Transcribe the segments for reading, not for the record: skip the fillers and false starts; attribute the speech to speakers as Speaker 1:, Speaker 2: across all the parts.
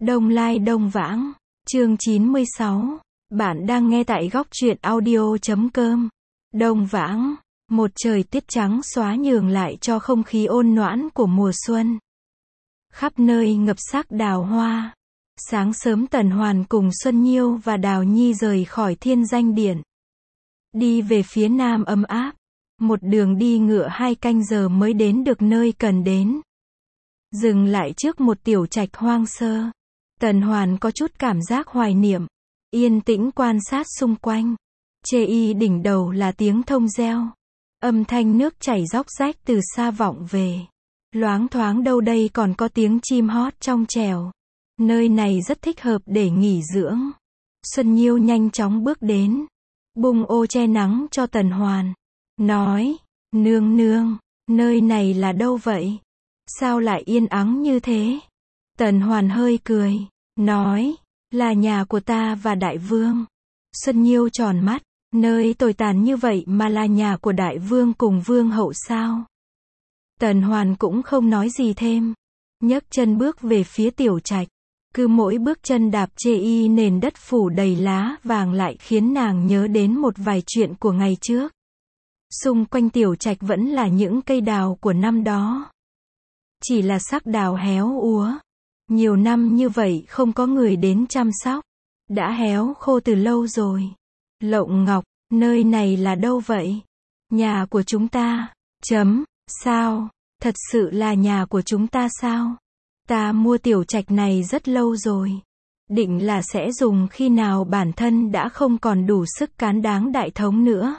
Speaker 1: Đông Lai Đông Vãng, chương 96. Bạn đang nghe tại góc truyện audio.com. Đông Vãng, một trời tiết trắng xóa nhường lại cho không khí ôn noãn của mùa xuân. Khắp nơi ngập sắc đào hoa. Sáng sớm Tần Hoàn cùng Xuân Nhiêu và Đào Nhi rời khỏi Thiên Danh Điện. Đi về phía nam ấm áp. Một đường đi ngựa 2 canh giờ mới đến được nơi cần đến. Dừng lại trước một tiểu trạch hoang sơ. Tần Hoàn có chút cảm giác hoài niệm. Yên tĩnh quan sát xung quanh. Chê y đỉnh đầu là tiếng thông reo. Âm thanh nước chảy róc rách từ xa vọng về. Loáng thoáng đâu đây còn có tiếng chim hót trong trèo. Nơi này rất thích hợp để nghỉ dưỡng. Xuân Nhiêu nhanh chóng bước đến. Bung ô che nắng cho Tần Hoàn. Nói, nương nương, nơi này là đâu vậy? Sao lại yên ắng như thế? Tần Hoàn hơi cười, nói, là nhà của ta và đại vương. Xuân Nhiêu tròn mắt, nơi tồi tàn như vậy mà là nhà của đại vương cùng vương hậu sao? Tần Hoàn cũng không nói gì thêm. Nhấc chân bước về phía tiểu trạch. Cứ mỗi bước chân đạp chê y nền đất phủ đầy lá vàng lại khiến nàng nhớ đến một vài chuyện của ngày trước. Xung quanh tiểu trạch vẫn là những cây đào của năm đó. Chỉ là sắc đào héo úa. Nhiều năm như vậy không có người đến chăm sóc. Đã héo khô từ lâu rồi. Lộng Ngọc, nơi này là đâu vậy? Nhà của chúng ta. Sao? Thật sự là nhà của chúng ta sao? Ta mua tiểu trạch này rất lâu rồi. Định là sẽ dùng khi nào bản thân đã không còn đủ sức cán đáng đại thống nữa.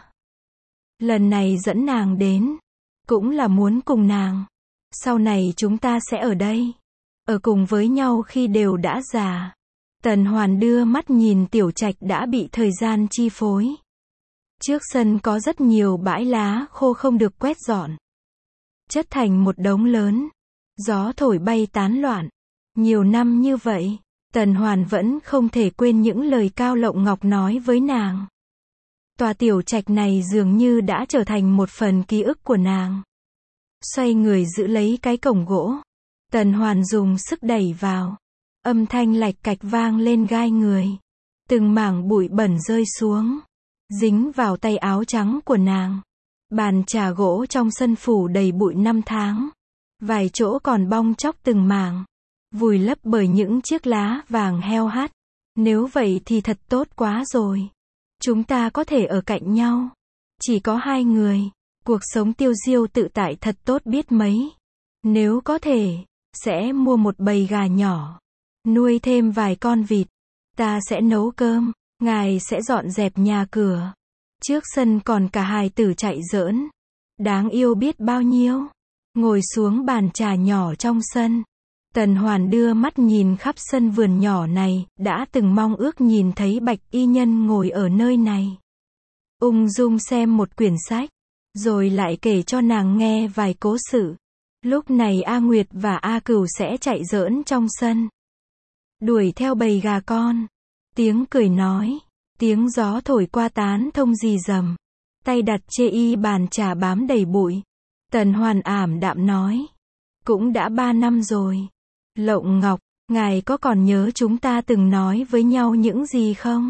Speaker 1: Lần này dẫn nàng đến. Cũng là muốn cùng nàng. Sau này chúng ta sẽ ở đây. Ở cùng với nhau khi đều đã già. Tần Hoàn đưa mắt nhìn tiểu trạch đã bị thời gian chi phối. Trước sân có rất nhiều bãi lá khô không được quét dọn. Chất thành một đống lớn. Gió thổi bay tán loạn. Nhiều năm như vậy, Tần Hoàn vẫn không thể quên những lời Cao Lộng Ngọc nói với nàng. Tòa tiểu trạch này dường như đã trở thành một phần ký ức của nàng. Xoay người giữ lấy cái cổng gỗ. Tần Hoàn dùng sức đẩy vào. Âm thanh lạch cạch vang lên gai người. Từng mảng bụi bẩn rơi xuống. Dính vào tay áo trắng của nàng. Bàn trà gỗ trong sân phủ đầy bụi năm tháng. Vài chỗ còn bong chóc từng mảng. Vùi lấp bởi những chiếc lá vàng heo hắt. Nếu vậy thì thật tốt quá rồi. Chúng ta có thể ở cạnh nhau. Chỉ có 2 người. Cuộc sống tiêu diêu tự tại thật tốt biết mấy. Nếu có thể, sẽ mua một bầy gà nhỏ. Nuôi thêm vài con vịt. Ta sẽ nấu cơm. Ngài sẽ dọn dẹp nhà cửa. Trước sân còn cả hài tử chạy giỡn. Đáng yêu biết bao nhiêu. Ngồi xuống bàn trà nhỏ trong sân. Tần Hoàn đưa mắt nhìn khắp sân vườn nhỏ này, đã từng mong ước nhìn thấy Bạch Y Nhân ngồi ở nơi này. Ung dung xem một quyển sách, rồi lại kể cho nàng nghe vài cố sự. Lúc này A Nguyệt và A Cửu sẽ chạy giỡn trong sân. Đuổi theo bầy gà con. Tiếng cười nói, tiếng gió thổi qua tán thông rì rầm. Tay đặt chê y bàn trà bám đầy bụi. Tần Hoàn ảm đạm nói, cũng đã 3 năm rồi. Lộng Ngọc, ngài có còn nhớ chúng ta từng nói với nhau những gì không?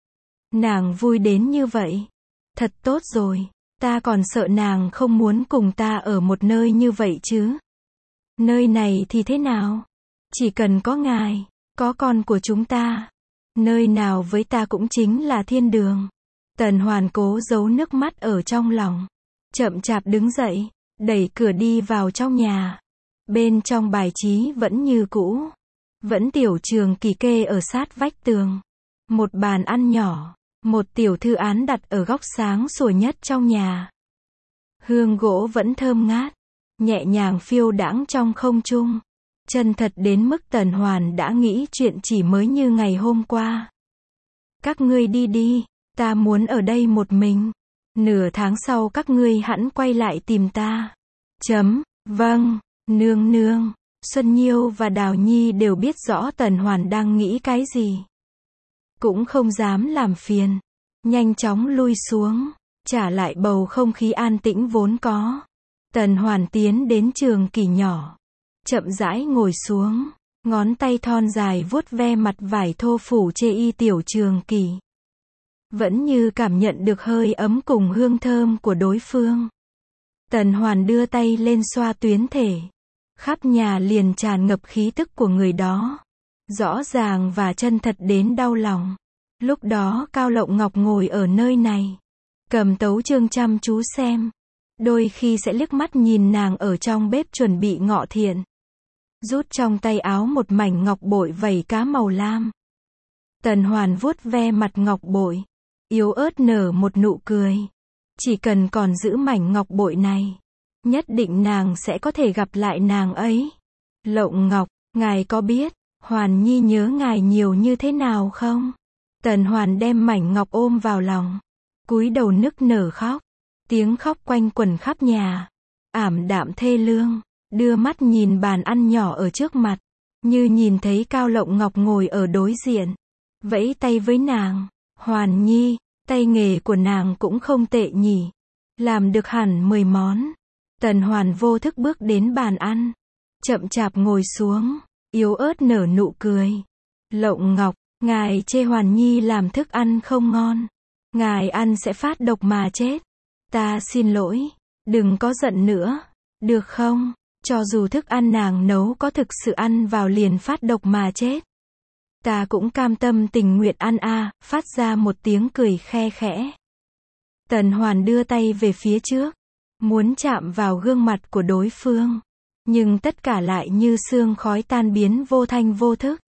Speaker 1: Nàng vui đến như vậy. Thật tốt rồi, ta còn sợ nàng không muốn cùng ta ở một nơi như vậy chứ. Nơi này thì thế nào? Chỉ cần có ngài, có con của chúng ta. Nơi nào với ta cũng chính là thiên đường. Tần Hoàn cố giấu nước mắt ở trong lòng. Chậm chạp đứng dậy, đẩy cửa đi vào trong nhà. Bên trong bài trí vẫn như cũ. Vẫn tiểu trường kỳ kê ở sát vách tường. Một bàn ăn nhỏ. Một tiểu thư án đặt ở góc sáng sủa nhất trong nhà. Hương gỗ vẫn thơm ngát. Nhẹ nhàng phiêu đãng trong không trung. Chân thật đến mức Tần Hoàn đã nghĩ chuyện chỉ mới như ngày hôm qua. Các ngươi đi đi. Ta muốn ở đây một mình. Nửa tháng sau các ngươi hẵng quay lại tìm ta. Vâng, nương nương. Xuân Nhiêu và Đào Nhi đều biết rõ Tần Hoàn đang nghĩ cái gì. Cũng không dám làm phiền. Nhanh chóng lui xuống. Trả lại bầu không khí an tĩnh vốn có. Tần Hoàn tiến đến trường kỳ nhỏ. Chậm rãi ngồi xuống. Ngón tay thon dài vuốt ve mặt vải thô phủ chê y tiểu trường kỳ. Vẫn như cảm nhận được hơi ấm cùng hương thơm của đối phương. Tần Hoàn đưa tay lên xoa tuyến thể. Khắp nhà liền tràn ngập khí tức của người đó. Rõ ràng và chân thật đến đau lòng. Lúc đó Cao Lộng Ngọc ngồi ở nơi này. Cầm tấu chương chăm chú xem. Đôi khi sẽ liếc mắt nhìn nàng ở trong bếp chuẩn bị ngọ thiện. Rút trong tay áo một mảnh ngọc bội vảy cá màu lam. Tần Hoàn vuốt ve mặt ngọc bội. Yếu ớt nở một nụ cười. Chỉ cần còn giữ mảnh ngọc bội này. Nhất định nàng sẽ có thể gặp lại nàng ấy. Lộng Ngọc, ngài có biết, Hoàn Nhi nhớ ngài nhiều như thế nào không? Tần Hoàn đem mảnh ngọc ôm vào lòng. Cúi đầu nức nở khóc. Tiếng khóc quanh quẩn khắp nhà. Ảm đạm thê lương. Đưa mắt nhìn bàn ăn nhỏ ở trước mặt. Như nhìn thấy Cao Lộng Ngọc ngồi ở đối diện. Vẫy tay với nàng. Hoàn Nhi, tay nghề của nàng cũng không tệ nhỉ. Làm được hẳn 10 món. Tần Hoàn vô thức bước đến bàn ăn. Chậm chạp ngồi xuống. Yếu ớt nở nụ cười. Lộng Ngọc, ngài chê Hoàn Nhi làm thức ăn không ngon. Ngài ăn sẽ phát độc mà chết. Ta xin lỗi. Đừng có giận nữa. Được không? Cho dù thức ăn nàng nấu có thực sự ăn vào liền phát độc mà chết. Ta cũng cam tâm tình nguyện ăn a, phát ra một tiếng cười khe khẽ. Tần Hoàn đưa tay về phía trước. Muốn chạm vào gương mặt của đối phương. Nhưng tất cả lại như sương khói tan biến vô thanh vô thức.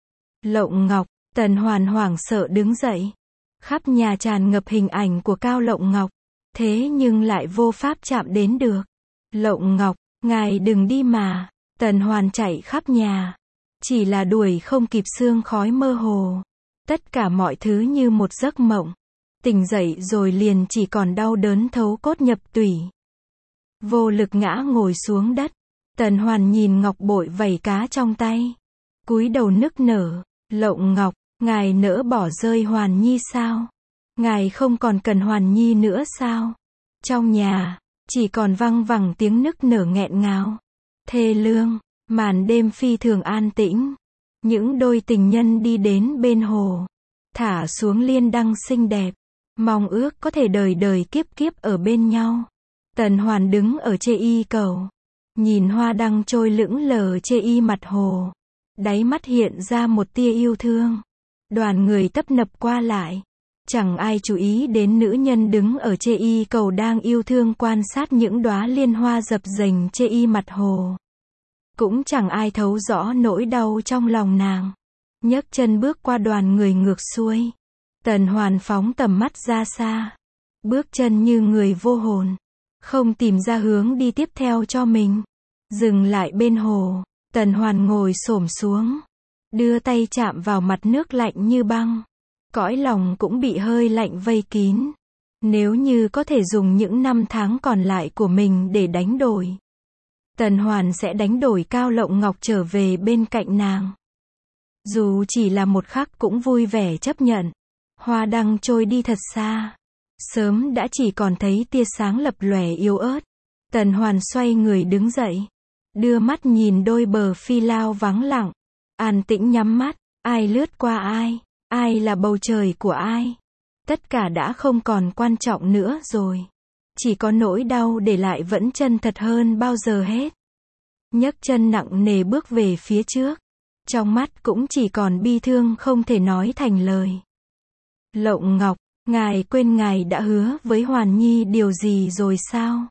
Speaker 1: Lộng Ngọc, Tần Hoàn hoảng sợ đứng dậy. Khắp nhà tràn ngập hình ảnh của Cao Lộng Ngọc. Thế nhưng lại vô pháp chạm đến được. Lộng Ngọc, ngài đừng đi mà. Tần Hoàn chạy khắp nhà. Chỉ là đuổi không kịp sương khói mơ hồ. Tất cả mọi thứ như một giấc mộng. Tỉnh dậy rồi liền chỉ còn đau đớn thấu cốt nhập tủy. Vô lực ngã ngồi xuống đất. Tần Hoàn nhìn ngọc bội vảy cá trong tay. Cúi đầu nức nở. Lộng Ngọc, ngài nỡ bỏ rơi Hoàn Nhi sao? Ngài không còn cần Hoàn Nhi nữa sao? Trong nhà, chỉ còn văng vẳng tiếng nức nở nghẹn ngào. Thê lương, màn đêm phi thường an tĩnh. Những đôi tình nhân đi đến bên hồ. Thả xuống liên đăng xinh đẹp. Mong ước có thể đời đời kiếp kiếp ở bên nhau. Tần Hoàn đứng ở chê y cầu. Nhìn hoa đăng trôi lững lờ chê y mặt hồ. Đáy mắt hiện ra một tia yêu thương. Đoàn người tấp nập qua lại. Chẳng ai chú ý đến nữ nhân đứng ở chê y cầu đang yêu thương quan sát những đóa liên hoa dập dềnh chê y mặt hồ. Cũng chẳng ai thấu rõ nỗi đau trong lòng nàng. Nhấc chân bước qua đoàn người ngược xuôi. Tần Hoàn phóng tầm mắt ra xa. Bước chân như người vô hồn. Không tìm ra hướng đi tiếp theo cho mình. Dừng lại bên hồ. Tần Hoàn ngồi xổm xuống. Đưa tay chạm vào mặt nước lạnh như băng. Cõi lòng cũng bị hơi lạnh vây kín. Nếu như có thể dùng những năm tháng còn lại của mình để đánh đổi. Tần Hoàn sẽ đánh đổi Cao Lộng Ngọc trở về bên cạnh nàng. Dù chỉ là một khắc cũng vui vẻ chấp nhận. Hoa đăng trôi đi thật xa. Sớm đã chỉ còn thấy tia sáng lập lòe yếu ớt. Tần Hoàn xoay người đứng dậy. Đưa mắt nhìn đôi bờ phi lao vắng lặng. An tĩnh nhắm mắt. Ai lướt qua ai? Ai là bầu trời của ai? Tất cả đã không còn quan trọng nữa rồi. Chỉ có nỗi đau để lại vẫn chân thật hơn bao giờ hết. Nhấc chân nặng nề bước về phía trước. Trong mắt cũng chỉ còn bi thương không thể nói thành lời. Lộng Ngọc, ngài quên ngài đã hứa với Hoàn Nhi điều gì rồi sao?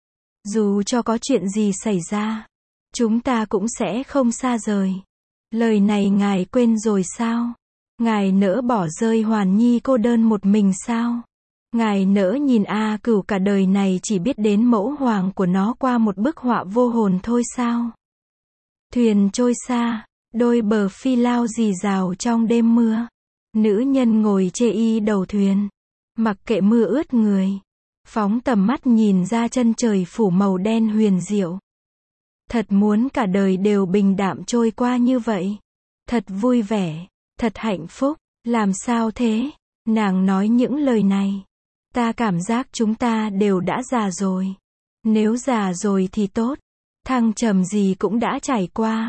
Speaker 1: Dù cho có chuyện gì xảy ra, chúng ta cũng sẽ không xa rời. Lời này ngài quên rồi sao? Ngài nỡ bỏ rơi Hoàn Nhi cô đơn một mình sao? Ngài nỡ nhìn A Cửu cả đời này chỉ biết đến mẫu hoàng của nó qua một bức họa vô hồn thôi sao? Thuyền trôi xa, đôi bờ phi lao rì rào trong đêm mưa. Nữ nhân ngồi chê y đầu thuyền, mặc kệ mưa ướt người. Phóng tầm mắt nhìn ra chân trời phủ màu đen huyền diệu. Thật muốn cả đời đều bình đạm trôi qua như vậy. Thật vui vẻ, thật hạnh phúc, làm sao thế? Nàng nói những lời này. Ta cảm giác chúng ta đều đã già rồi. Nếu già rồi thì tốt. Thăng trầm gì cũng đã trải qua.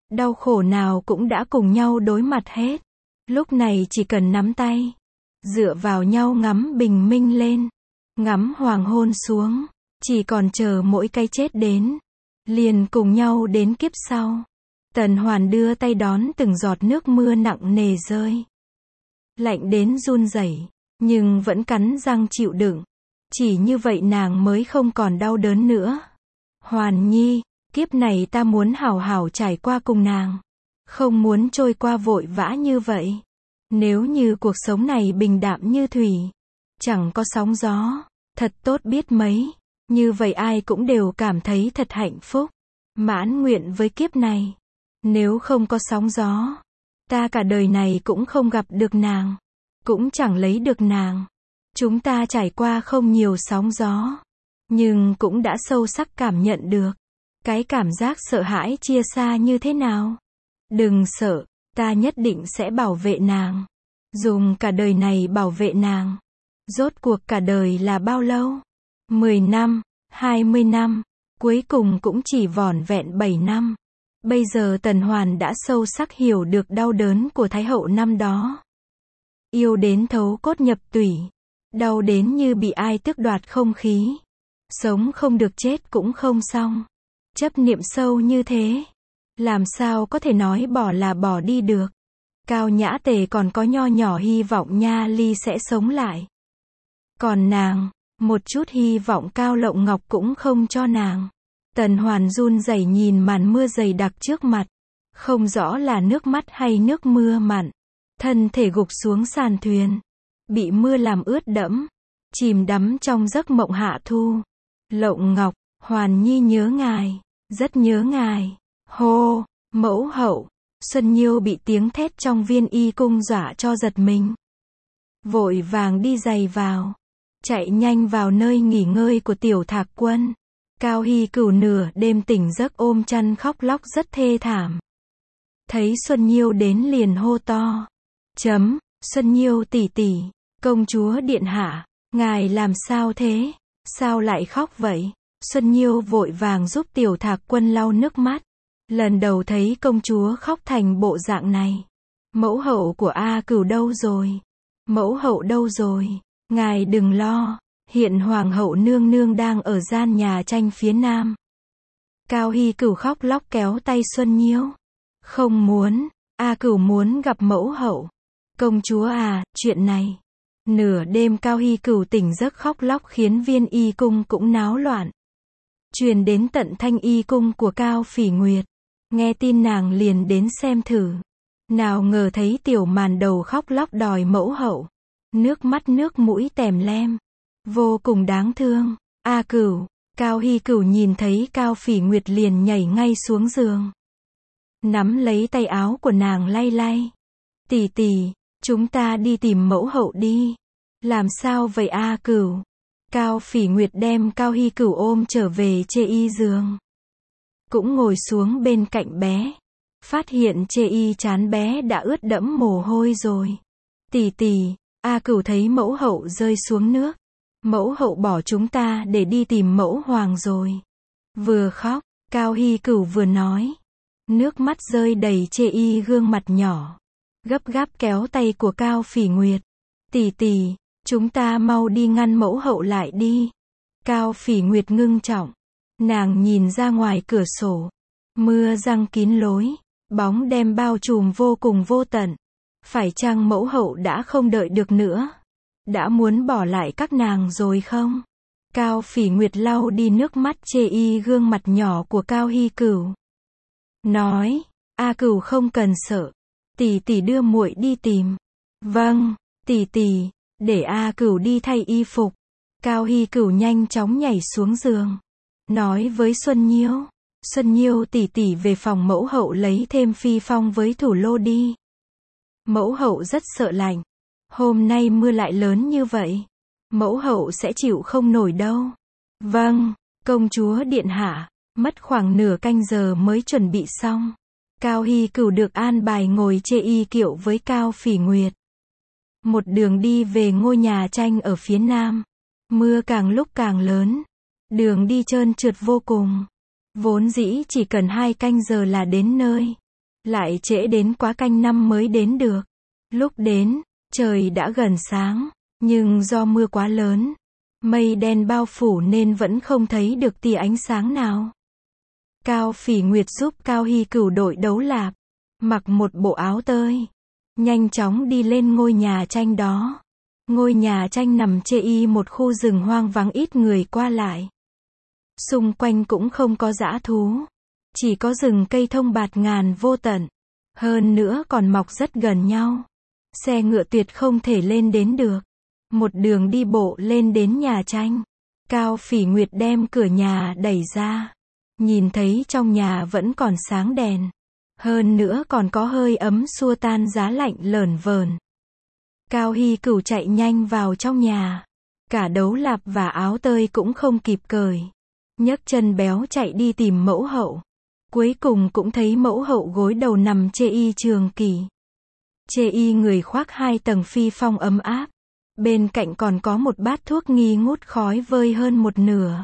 Speaker 1: Đau khổ nào cũng đã cùng nhau đối mặt hết. Lúc này chỉ cần nắm tay, dựa vào nhau ngắm bình minh lên, ngắm hoàng hôn xuống, chỉ còn chờ mỗi cái chết đến, liền cùng nhau đến kiếp sau. Tần Hoàn đưa tay đón từng giọt nước mưa nặng nề rơi. Lạnh đến run rẩy, nhưng vẫn cắn răng chịu đựng. Chỉ như vậy nàng mới không còn đau đớn nữa. Hoàn Nhi, kiếp này ta muốn hảo hảo trải qua cùng nàng. Không muốn trôi qua vội vã như vậy. Nếu như cuộc sống này bình đạm như thủy, chẳng có sóng gió, thật tốt biết mấy. Như vậy ai cũng đều cảm thấy thật hạnh phúc. Mãn nguyện với kiếp này. Nếu không có sóng gió, ta cả đời này cũng không gặp được nàng, cũng chẳng lấy được nàng. Chúng ta trải qua không nhiều sóng gió, nhưng cũng đã sâu sắc cảm nhận được cái cảm giác sợ hãi chia xa như thế nào. Đừng sợ, ta nhất định sẽ bảo vệ nàng. Dùng cả đời này bảo vệ nàng. Rốt cuộc cả đời là bao lâu? 10 năm, 20 năm, cuối cùng cũng chỉ vỏn vẹn 7 năm. Bây giờ Tần Hoàn đã sâu sắc hiểu được đau đớn của Thái hậu năm đó. Yêu đến thấu cốt nhập tủy. Đau đến như bị ai tước đoạt không khí. Sống không được chết cũng không xong. Chấp niệm sâu như thế. Làm sao có thể nói bỏ là bỏ đi được. Cao Nhã Tề còn có nho nhỏ hy vọng Nha Ly sẽ sống lại. Còn nàng, một chút hy vọng Cao Lộng Ngọc cũng không cho nàng. Tần Hoàn run rẩy nhìn màn mưa dày đặc trước mặt. Không rõ là nước mắt hay nước mưa mặn. Thân thể gục xuống sàn thuyền. Bị mưa làm ướt đẫm. Chìm đắm trong giấc mộng hạ thu. Lộng Ngọc, Hoàn Nhi nhớ ngài. Rất nhớ ngài. Hô, mẫu hậu. Xuân Nhiêu bị tiếng thét trong Viên Y cung dọa cho giật mình. Vội vàng đi giày vào. Chạy nhanh vào nơi nghỉ ngơi của Tiểu Thạc Quân. Cao Hy Cửu nửa đêm tỉnh giấc ôm chăn khóc lóc rất thê thảm. Thấy Xuân Nhiêu đến liền hô to. Xuân Nhiêu tỷ tỷ, công chúa điện hạ, ngài làm sao thế? Sao lại khóc vậy? Xuân Nhiêu vội vàng giúp Tiểu Thạc Quân lau nước mắt. Lần đầu thấy công chúa khóc thành bộ dạng này. Mẫu hậu của A Cửu đâu rồi? Mẫu hậu đâu rồi? Ngài đừng lo. Hiện Hoàng hậu nương nương đang ở gian nhà tranh phía nam. Cao Hy Cửu khóc lóc kéo tay Xuân Nhiêu. Không muốn, A Cửu muốn gặp mẫu hậu. Công chúa à, chuyện này. Nửa đêm Cao Hy Cửu tỉnh giấc khóc lóc khiến Viên Y cung cũng náo loạn. Truyền đến tận Thanh Y cung của Cao Phỉ Nguyệt. Nghe tin nàng liền đến xem thử. Nào ngờ thấy tiểu màn đầu khóc lóc đòi mẫu hậu. Nước mắt nước mũi tèm lem. Vô cùng đáng thương. A Cửu, Cao Hy Cửu nhìn thấy Cao Phỉ Nguyệt liền nhảy ngay xuống giường. Nắm lấy tay áo của nàng lay lay. Tỷ tỷ, chúng ta đi tìm mẫu hậu đi. Làm sao vậy A Cửu? Cao Phỉ Nguyệt đem Cao Hy Cửu ôm trở về chê y giường. Cũng ngồi xuống bên cạnh bé. Phát hiện chê y trán bé đã ướt đẫm mồ hôi rồi. Tỷ tỷ, A Cửu thấy mẫu hậu rơi xuống nước. Mẫu hậu bỏ chúng ta để đi tìm mẫu hoàng rồi. Vừa khóc, Cao Hy Cửu vừa nói. Nước mắt rơi đầy chê y gương mặt nhỏ. Gấp gáp kéo tay của Cao Phỉ Nguyệt. Tỷ tỷ, chúng ta mau đi ngăn mẫu hậu lại đi. Cao Phỉ Nguyệt ngưng trọng. Nàng nhìn ra ngoài cửa sổ. Mưa giăng kín lối. Bóng đêm bao trùm vô cùng vô tận. Phải chăng mẫu hậu đã không đợi được nữa? Đã muốn bỏ lại các nàng rồi không? Cao Phỉ Nguyệt lau đi nước mắt chê y gương mặt nhỏ của Cao Hy Cửu. Nói, A Cửu không cần sợ. Tỷ tỷ đưa muội đi tìm. Vâng, tỷ tỷ, để A Cửu đi thay y phục. Cao Hy Cửu nhanh chóng nhảy xuống giường. Nói với Xuân Nhiêu. Xuân Nhiêu tỷ tỷ về phòng mẫu hậu lấy thêm phi phong với thủ lô đi. Mẫu hậu rất sợ lạnh. Hôm nay mưa lại lớn như vậy. Mẫu hậu sẽ chịu không nổi đâu. Vâng, công chúa điện hạ. Mất khoảng nửa canh giờ mới chuẩn bị xong. Cao Hy Cửu được an bài ngồi chê y kiệu với Cao Phỉ Nguyệt. Một đường đi về ngôi nhà tranh ở phía nam. Mưa càng lúc càng lớn. Đường đi trơn trượt vô cùng. Vốn dĩ chỉ cần 2 canh giờ là đến nơi. Lại trễ đến quá canh năm mới đến được. Lúc đến, trời đã gần sáng, nhưng do mưa quá lớn, mây đen bao phủ nên vẫn không thấy được tia ánh sáng nào. Cao Phỉ Nguyệt giúp Cao Hy Cửu đội đấu lạp, mặc một bộ áo tơi, nhanh chóng đi lên ngôi nhà tranh đó. Ngôi nhà tranh nằm chê một khu rừng hoang vắng ít người qua lại. Xung quanh cũng không có dã thú, chỉ có rừng cây thông bạt ngàn vô tận. Hơn nữa còn mọc rất gần nhau. Xe ngựa tuyệt không thể lên đến được. Một đường đi bộ lên đến nhà tranh. Cao Phỉ Nguyệt đem cửa nhà đẩy ra. Nhìn thấy trong nhà vẫn còn sáng đèn. Hơn nữa còn có hơi ấm xua tan giá lạnh lởn vởn. Cao Hy Cửu chạy nhanh vào trong nhà. Cả đấu lạp và áo tơi cũng không kịp cởi. Nhấc chân béo chạy đi tìm mẫu hậu. Cuối cùng cũng thấy mẫu hậu gối đầu nằm chê trường kỳ. Chê người khoác 2 tầng phi phong ấm áp. Bên cạnh còn có một bát thuốc nghi ngút khói vơi hơn một nửa.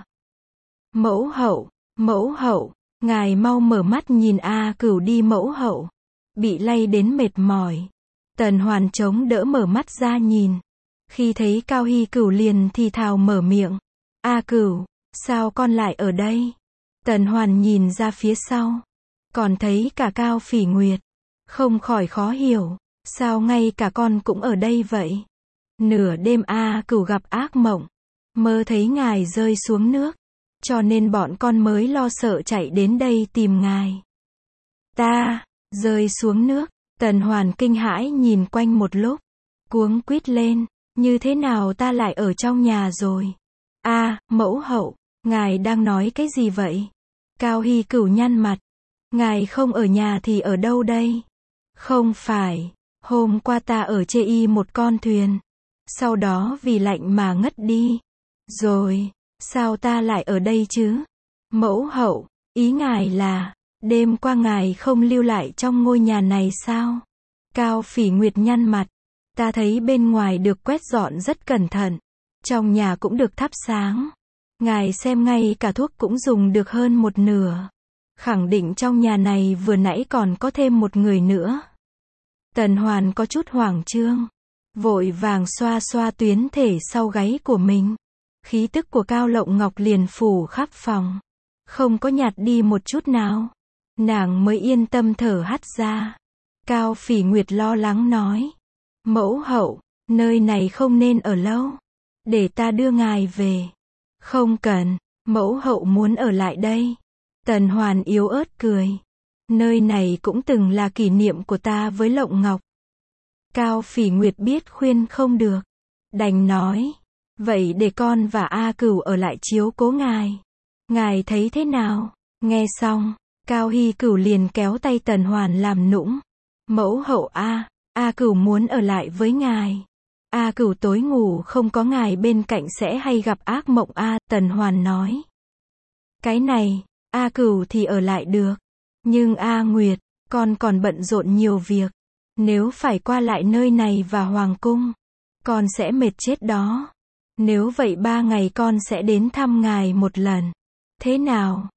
Speaker 1: Mẫu hậu, ngài mau mở mắt nhìn A Cửu đi mẫu hậu. Bị lay đến mệt mỏi. Tần Hoàn chống đỡ mở mắt ra nhìn. Khi thấy Cao Hy Cửu liền thì thào mở miệng. A Cửu, sao con lại ở đây? Tần Hoàn nhìn ra phía sau. Còn thấy cả Cao Phỉ Nguyệt. Không khỏi khó hiểu. Sao ngay cả con cũng ở đây vậy? Nửa đêm A Cửu gặp ác mộng. Mơ thấy ngài rơi xuống nước. Cho nên bọn con mới lo sợ chạy đến đây tìm ngài. Ta, rơi xuống nước. Tần Hoàn kinh hãi nhìn quanh một lúc. Cuống quýt lên. Như thế nào ta lại ở trong nhà rồi? Mẫu hậu, ngài đang nói cái gì vậy? Cao Hy Cửu nhăn mặt. Ngài không ở nhà thì ở đâu đây? Không phải, hôm qua ta ở chê một con thuyền. Sau đó vì lạnh mà ngất đi. Rồi, sao ta lại ở đây chứ? Mẫu hậu, ý ngài là, đêm qua ngài không lưu lại trong ngôi nhà này sao? Cao Phỉ Nguyệt nhăn mặt. Ta thấy bên ngoài được quét dọn rất cẩn thận. Trong nhà cũng được thắp sáng. Ngài xem ngay cả thuốc cũng dùng được hơn một nửa. Khẳng định trong nhà này vừa nãy còn có thêm một người nữa. Tần Hoàn có chút hoảng trương. Vội vàng xoa xoa tuyến thể sau gáy của mình. Khí tức của Cao Lộng Ngọc liền phủ khắp phòng. Không có nhạt đi một chút nào. Nàng mới yên tâm thở hắt ra. Cao Phỉ Nguyệt lo lắng nói. Mẫu hậu, nơi này không nên ở lâu. Để ta đưa ngài về. Không cần, mẫu hậu muốn ở lại đây. Tần Hoàn yếu ớt cười. Nơi này cũng từng là kỷ niệm của ta với Lộng Ngọc. Cao Phỉ Nguyệt biết khuyên không được. Đành nói. Vậy để con và A Cửu ở lại chiếu cố ngài. Ngài thấy thế nào? Nghe xong, Cao Hy Cửu liền kéo tay Tần Hoàn làm nũng. Mẫu hậu A Cửu muốn ở lại với ngài. A Cửu tối ngủ không có ngài bên cạnh sẽ hay gặp ác mộng Tần Hoàn nói. Cái này, A Cửu thì ở lại được. Nhưng A Nguyệt, con còn bận rộn nhiều việc. Nếu phải qua lại nơi này và hoàng cung, con sẽ mệt chết đó. Nếu vậy 3 ngày con sẽ đến thăm ngài một lần. Thế nào?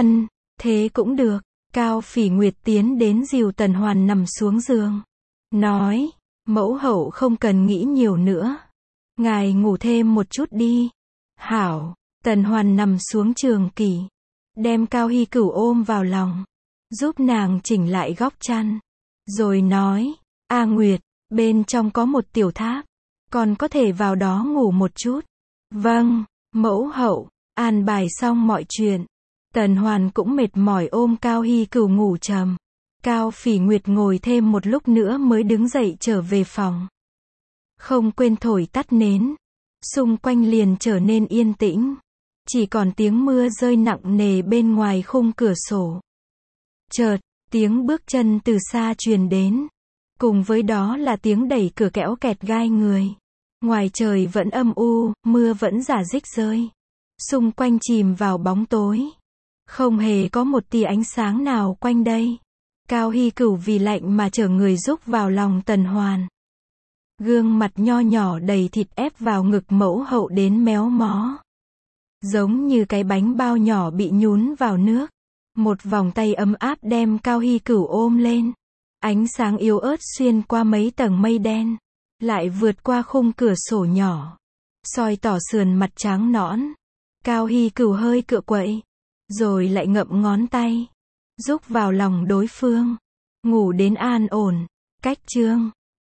Speaker 1: Thế cũng được. Cao Phỉ Nguyệt tiến đến dìu Tần Hoàn nằm xuống giường. Nói, mẫu hậu không cần nghĩ nhiều nữa. Ngài ngủ thêm một chút đi. Hảo, Tần Hoàn nằm xuống trường kỷ. Đem Cao Hy Cửu ôm vào lòng. Giúp nàng chỉnh lại góc chăn. Rồi nói, A Nguyệt, bên trong có một tiểu tháp. Con có thể vào đó ngủ một chút. Vâng, mẫu hậu, an bài xong mọi chuyện. Tần Hoàn cũng mệt mỏi ôm Cao Hy Cửu ngủ trầm. Cao Phỉ Nguyệt ngồi thêm một lúc nữa mới đứng dậy trở về phòng. Không quên thổi tắt nến. Xung quanh liền trở nên yên tĩnh. Chỉ còn tiếng mưa rơi nặng nề bên ngoài khung cửa sổ. Chợt, tiếng bước chân từ xa truyền đến. Cùng với đó là tiếng đẩy cửa kẽo kẹt gai người. Ngoài trời vẫn âm u, mưa vẫn rả rích rơi. Xung quanh chìm vào bóng tối. Không hề có một tia ánh sáng nào quanh đây. Cao Hy Cửu vì lạnh mà trở người rúc vào lòng Tần Hoàn. Gương mặt nho nhỏ đầy thịt ép vào ngực mẫu hậu đến méo mó. Giống như cái bánh bao nhỏ bị nhún vào nước. Một vòng tay ấm áp đem Cao Hy Cửu ôm lên. Ánh sáng yếu ớt xuyên qua mấy tầng mây đen, lại vượt qua khung cửa sổ nhỏ, soi tỏ sườn mặt trắng nõn. Cao Hy Cửu hơi cựa quậy, rồi lại ngậm ngón tay, rúc vào lòng đối phương, ngủ đến an ổn. Cách chương